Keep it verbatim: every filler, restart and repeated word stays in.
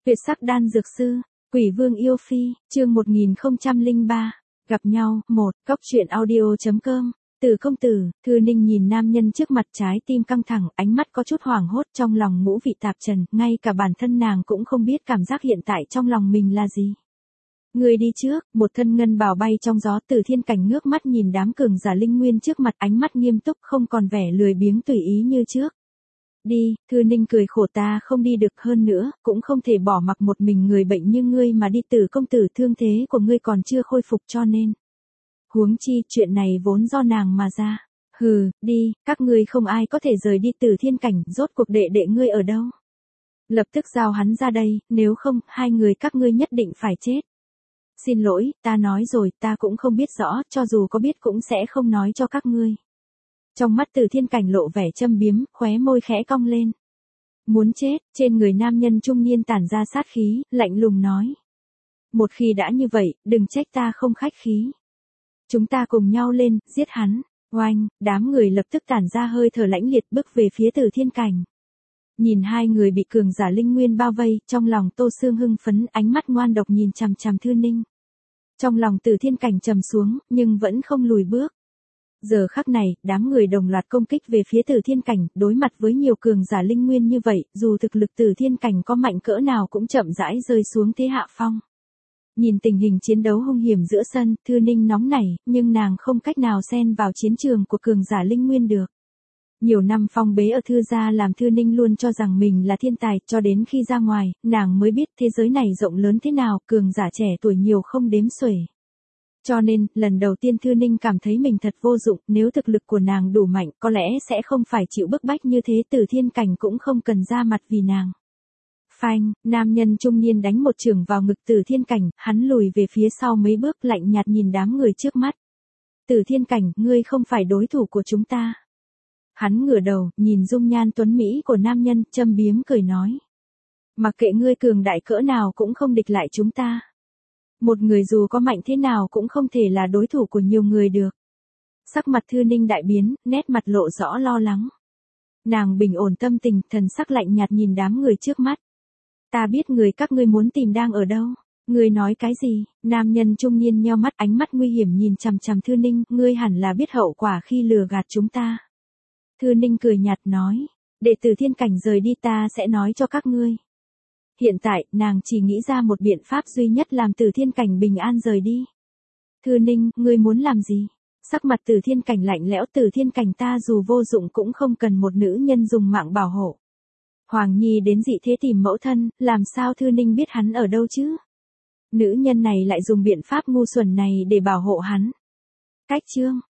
Tuyệt sắc đan dược sư, Quỷ Vương yêu phi, chương một nghìn không trăm lẻ ba, gặp nhau, một, Cóc truyện audio chấm com. Từ công tử, Thư Ninh nhìn nam nhân trước mặt trái tim căng thẳng, ánh mắt có chút hoảng hốt, trong lòng ngũ vị tạp trần, ngay cả bản thân nàng cũng không biết cảm giác hiện tại trong lòng mình là gì. Người đi trước, một thân ngân bào bay trong gió. Từ Thiên Cảnh ngước mắt nhìn đám cường giả linh nguyên trước mặt, ánh mắt nghiêm túc, không còn vẻ lười biếng tùy ý như trước. Đi, Thư Ninh cười khổ, ta không đi được, hơn nữa, cũng không thể bỏ mặc một mình người bệnh như ngươi mà đi. Từ công tử, thương thế của ngươi còn chưa khôi phục cho nên. Huống chi, chuyện này vốn do nàng mà ra. Hừ, đi, các ngươi không ai có thể rời đi. Từ Thiên Cảnh, rốt cuộc đệ đệ ngươi ở đâu? Lập tức giao hắn ra đây, nếu không, hai người các ngươi nhất định phải chết. Xin lỗi, ta nói rồi, ta cũng không biết rõ, cho dù có biết cũng sẽ không nói cho các ngươi. Trong mắt Từ Thiên Cảnh lộ vẻ châm biếm, khóe môi khẽ cong lên. Muốn chết, trên người nam nhân trung niên tản ra sát khí, lạnh lùng nói. Một khi đã như vậy, đừng trách ta không khách khí. Chúng ta cùng nhau lên, giết hắn. Oanh, đám người lập tức tản ra hơi thở lãnh liệt, bước về phía Từ Thiên Cảnh. Nhìn hai người bị cường giả linh nguyên bao vây, trong lòng Tô Sương hưng phấn, ánh mắt ngoan độc nhìn chằm chằm Thư Ninh. Trong lòng Từ Thiên Cảnh trầm xuống, nhưng vẫn không lùi bước. Giờ khắc này, đám người đồng loạt công kích về phía Từ Thiên Cảnh, đối mặt với nhiều cường giả linh nguyên như vậy, dù thực lực Từ Thiên Cảnh có mạnh cỡ nào cũng chậm rãi rơi xuống thế hạ phong. Nhìn tình hình chiến đấu hung hiểm giữa sân, Thư Ninh nóng nảy, nhưng nàng không cách nào xen vào chiến trường của cường giả linh nguyên được. Nhiều năm phong bế ở Thư gia làm Thư Ninh luôn cho rằng mình là thiên tài, cho đến khi ra ngoài, nàng mới biết thế giới này rộng lớn thế nào, cường giả trẻ tuổi nhiều không đếm xuể. Cho nên, lần đầu tiên Thư Ninh cảm thấy mình thật vô dụng, nếu thực lực của nàng đủ mạnh, có lẽ sẽ không phải chịu bức bách như thế. Từ Thiên Cảnh cũng không cần ra mặt vì nàng. Phanh, nam nhân trung niên đánh một chưởng vào ngực Từ Thiên Cảnh, hắn lùi về phía sau mấy bước, lạnh nhạt nhìn đám người trước mắt. Từ Thiên Cảnh, ngươi không phải đối thủ của chúng ta. Hắn ngửa đầu, nhìn dung nhan tuấn mỹ của nam nhân, châm biếm cười nói. Mặc kệ ngươi cường đại cỡ nào cũng không địch lại chúng ta. Một người dù có mạnh thế nào cũng không thể là đối thủ của nhiều người được. Sắc mặt Thư Ninh đại biến, nét mặt lộ rõ lo lắng. Nàng bình ổn tâm tình, thần sắc lạnh nhạt nhìn đám người trước mắt. Ta biết người các ngươi muốn tìm đang ở đâu. Ngươi nói cái gì? Nam nhân trung niên nheo mắt, ánh mắt nguy hiểm nhìn chằm chằm Thư Ninh, ngươi hẳn là biết hậu quả khi lừa gạt chúng ta. Thư Ninh cười nhạt nói, để Từ Thiên Cảnh rời đi ta sẽ nói cho các ngươi. Hiện tại, nàng chỉ nghĩ ra một biện pháp duy nhất làm Từ Thiên Cảnh bình an rời đi. Thư Ninh, ngươi muốn làm gì? Sắc mặt Từ Thiên Cảnh lạnh lẽo. Từ Thiên Cảnh, ta dù vô dụng cũng không cần một nữ nhân dùng mạng bảo hộ. Hoàng Nhi đến dị thế tìm mẫu thân, làm sao Thư Ninh biết hắn ở đâu chứ? Nữ nhân này lại dùng biện pháp ngu xuẩn này để bảo hộ hắn. Cách chương,